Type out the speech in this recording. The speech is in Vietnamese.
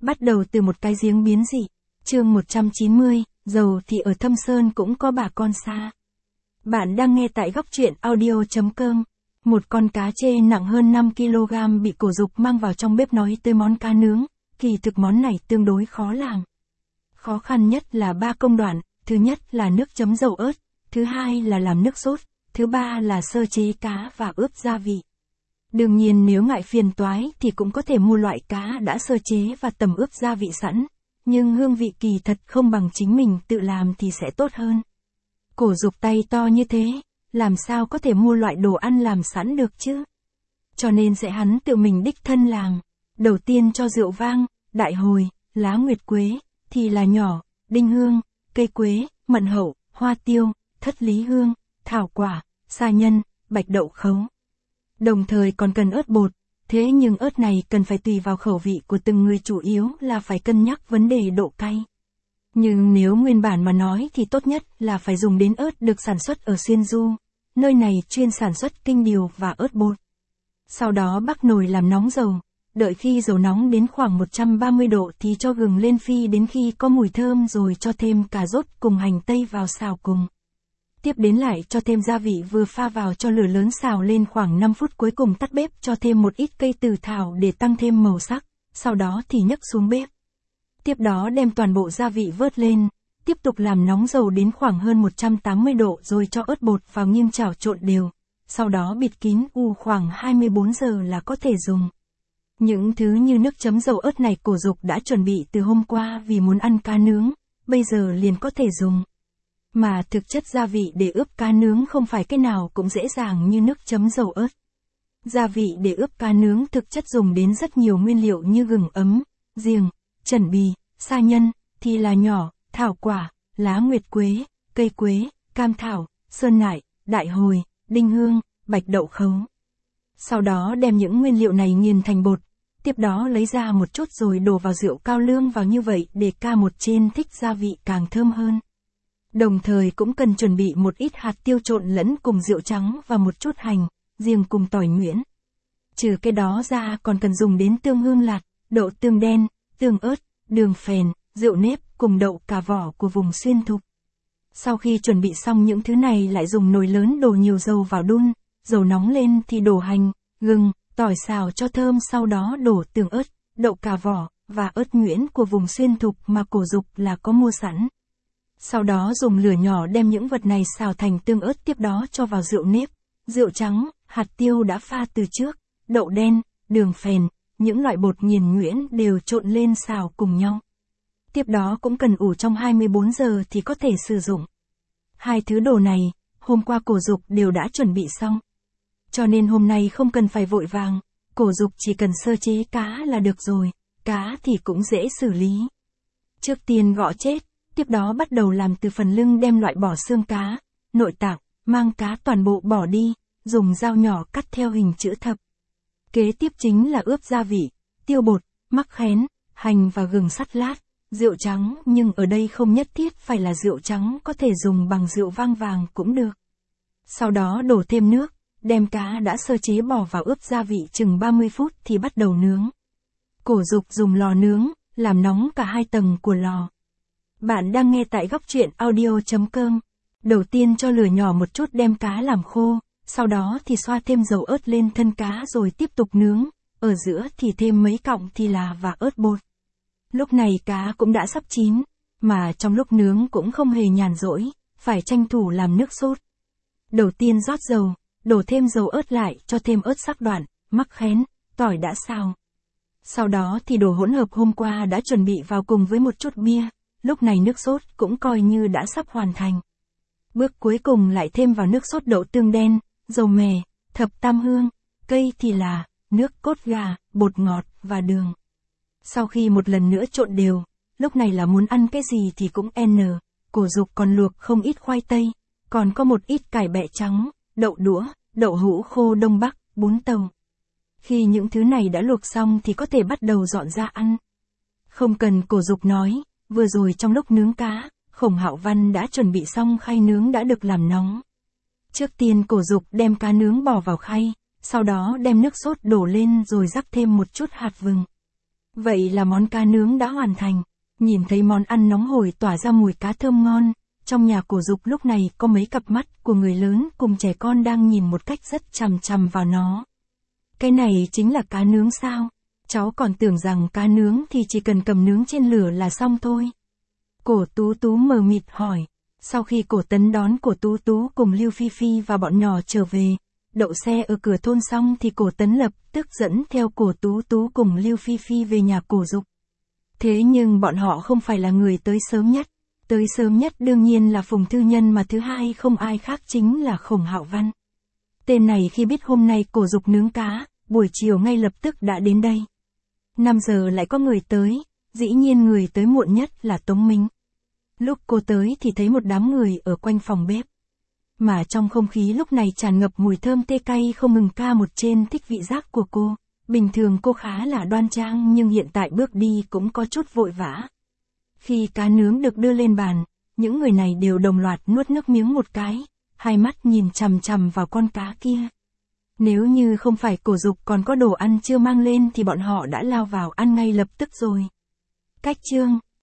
Bắt đầu từ một cái giếng biến dị. Chương 190, dầu thì ở Thâm Sơn cũng có bà con xa. Bạn đang nghe tại góc truyện audio.com. Một con cá trê nặng hơn 5 kg bị Cổ Dục mang vào trong bếp nói tới món cá nướng. Kỳ thực món này tương đối khó làm. Khó khăn nhất là 3 công đoạn, thứ nhất là nước chấm dầu ớt, thứ hai là làm nước sốt, thứ ba là sơ chế cá và ướp gia vị. Đương nhiên nếu ngại phiền toái thì cũng có thể mua loại cá đã sơ chế và tẩm ướp gia vị sẵn, nhưng hương vị kỳ thật không bằng chính mình tự làm thì sẽ tốt hơn. Cổ Dục tay to như thế, làm sao có thể mua loại đồ ăn làm sẵn được chứ? Cho nên sẽ hắn tự mình đích thân làm. Đầu tiên cho rượu vang, đại hồi, lá nguyệt quế, thì là nhỏ, đinh hương, cây quế, mận hậu, hoa tiêu, thất lý hương, thảo quả, sa nhân, bạch đậu khấu. Đồng thời còn cần ớt bột, thế nhưng ớt này cần phải tùy vào khẩu vị của từng người, chủ yếu là phải cân nhắc vấn đề độ cay. Nhưng nếu nguyên bản mà nói thì tốt nhất là phải dùng đến ớt được sản xuất ở Xuyên Du, nơi này chuyên sản xuất kinh điều và ớt bột. Sau đó bắc nồi làm nóng dầu, đợi khi dầu nóng đến khoảng 130 độ thì cho gừng lên phi đến khi có mùi thơm rồi cho thêm cà rốt cùng hành tây vào xào cùng. Tiếp đến lại cho thêm gia vị vừa pha vào cho lửa lớn xào lên khoảng 5 phút, cuối cùng tắt bếp cho thêm một ít cây từ thảo để tăng thêm màu sắc, sau đó thì nhấc xuống bếp. Tiếp đó đem toàn bộ gia vị vớt lên, tiếp tục làm nóng dầu đến khoảng hơn 180 độ rồi cho ớt bột vào nghiêng chảo trộn đều, sau đó bịt kín khoảng 24 giờ là có thể dùng. Những thứ như nước chấm dầu ớt này Cổ Dục đã chuẩn bị từ hôm qua vì muốn ăn cá nướng, bây giờ liền có thể dùng. Mà thực chất gia vị để ướp cá nướng không phải cái nào cũng dễ dàng như nước chấm dầu ớt. Gia vị để ướp cá nướng thực chất dùng đến rất nhiều nguyên liệu như gừng ấm, giềng, trần bì, sa nhân, thì là nhỏ, thảo quả, lá nguyệt quế, cây quế, cam thảo, sơn nại, đại hồi, đinh hương, bạch đậu khấu. Sau đó đem những nguyên liệu này nghiền thành bột, tiếp đó lấy ra một chút rồi đổ vào rượu cao lương vào, như vậy để ca một trên thích gia vị càng thơm hơn. Đồng thời cũng cần chuẩn bị một ít hạt tiêu trộn lẫn cùng rượu trắng và một chút hành, giềng cùng tỏi nhuyễn. Trừ cái đó ra còn cần dùng đến tương hương lạc, đậu tương đen, tương ớt, đường phèn, rượu nếp cùng đậu cà vỏ của vùng Xuyên Thục. Sau khi chuẩn bị xong những thứ này lại dùng nồi lớn đổ nhiều dầu vào đun, dầu nóng lên thì đổ hành, gừng, tỏi xào cho thơm, sau đó đổ tương ớt, đậu cà vỏ và ớt nhuyễn của vùng Xuyên Thục mà Cổ Dục là có mua sẵn. Sau đó dùng lửa nhỏ đem những vật này xào thành tương ớt, tiếp đó cho vào rượu nếp, rượu trắng, hạt tiêu đã pha từ trước, đậu đen, đường phèn, những loại bột nghiền nhuyễn đều trộn lên xào cùng nhau. Tiếp đó cũng cần ủ trong 24 giờ thì có thể sử dụng. Hai thứ đồ này, hôm qua Cổ Dục đều đã chuẩn bị xong. Cho nên hôm nay không cần phải vội vàng, Cổ Dục chỉ cần sơ chế cá là được rồi, cá thì cũng dễ xử lý. Trước tiên gõ chết, tiếp đó bắt đầu làm từ phần lưng, đem loại bỏ xương cá, nội tạng, mang cá toàn bộ bỏ đi, dùng dao nhỏ cắt theo hình chữ thập. Kế tiếp chính là ướp gia vị, tiêu bột, mắc khén, hành và gừng sắt lát, rượu trắng, nhưng ở đây không nhất thiết phải là rượu trắng, có thể dùng bằng rượu vang vàng cũng được. Sau đó đổ thêm nước, đem cá đã sơ chế bỏ vào ướp gia vị chừng 30 phút thì bắt đầu nướng. Cổ Dục dùng lò nướng, làm nóng cả hai tầng của lò. Bạn đang nghe tại góc truyện audio.com. Đầu tiên cho lửa nhỏ một chút đem cá làm khô, sau đó thì xoa thêm dầu ớt lên thân cá rồi tiếp tục nướng, ở giữa thì thêm mấy cọng thì là và ớt bột. Lúc này cá cũng đã sắp chín, mà trong lúc nướng cũng không hề nhàn rỗi, phải tranh thủ làm nước sốt. Đầu tiên rót dầu, đổ thêm dầu ớt lại, cho thêm ớt sắc đoạn, mắc khén, tỏi đã xào. Sau đó thì đổ hỗn hợp hôm qua đã chuẩn bị vào cùng với một chút bia, lúc này nước sốt cũng coi như đã sắp hoàn thành. Bước cuối cùng lại thêm vào nước sốt đậu tương đen, dầu mè, thập tam hương, cây thì là, nước cốt gà, bột ngọt và đường. Sau khi một lần nữa trộn đều, lúc này là muốn ăn cái gì thì cũng Cổ Dục còn luộc không ít khoai tây, còn có một ít cải bẹ trắng, đậu đũa, đậu hũ khô Đông Bắc, bún tàu. Khi những thứ này đã luộc xong thì có thể bắt đầu dọn ra ăn. Không cần Cổ Dục nói, vừa rồi trong lúc nướng cá, Khổng Hạo Văn đã chuẩn bị xong khay nướng đã được làm nóng. Trước tiên Cổ Dục đem cá nướng bỏ vào khay, sau đó đem nước sốt đổ lên rồi rắc thêm một chút hạt vừng. Vậy là món cá nướng đã hoàn thành. Nhìn thấy món ăn nóng hổi tỏa ra mùi cá thơm ngon, trong nhà Cổ Dục lúc này có mấy cặp mắt của người lớn cùng trẻ con đang nhìn một cách rất chằm chằm vào nó. Cái này chính là cá nướng sao? Cháu còn tưởng rằng cá nướng thì chỉ cần cầm nướng trên lửa là xong thôi. Cổ Tú Tú mờ mịt hỏi. Sau khi Cổ Tấn đón Cổ Tú Tú cùng Lưu Phi Phi và bọn nhỏ trở về, đậu xe ở cửa thôn xong thì Cổ Tấn lập tức dẫn theo Cổ Tú Tú cùng Lưu Phi Phi về nhà Cổ Dục. Thế nhưng bọn họ không phải là người tới sớm nhất. Tới sớm nhất đương nhiên là Phùng Thư Nhân, mà thứ hai không ai khác chính là Khổng Hạo Văn. Tên này khi biết hôm nay Cổ Dục nướng cá, buổi chiều ngay lập tức đã đến đây. 5 giờ lại có người tới, dĩ nhiên người tới muộn nhất là Tống Minh. Lúc cô tới thì thấy một đám người ở quanh phòng bếp. Mà trong không khí lúc này tràn ngập mùi thơm tê cay không ngừng ca một trên thích vị giác của cô. Bình thường cô khá là đoan trang nhưng hiện tại bước đi cũng có chút vội vã. Khi cá nướng được đưa lên bàn, những người này đều đồng loạt nuốt nước miếng một cái, hai mắt nhìn chằm chằm vào con cá kia. Nếu như không phải Cổ Dục còn có đồ ăn chưa mang lên thì bọn họ đã lao vào ăn ngay lập tức rồi. Cách chương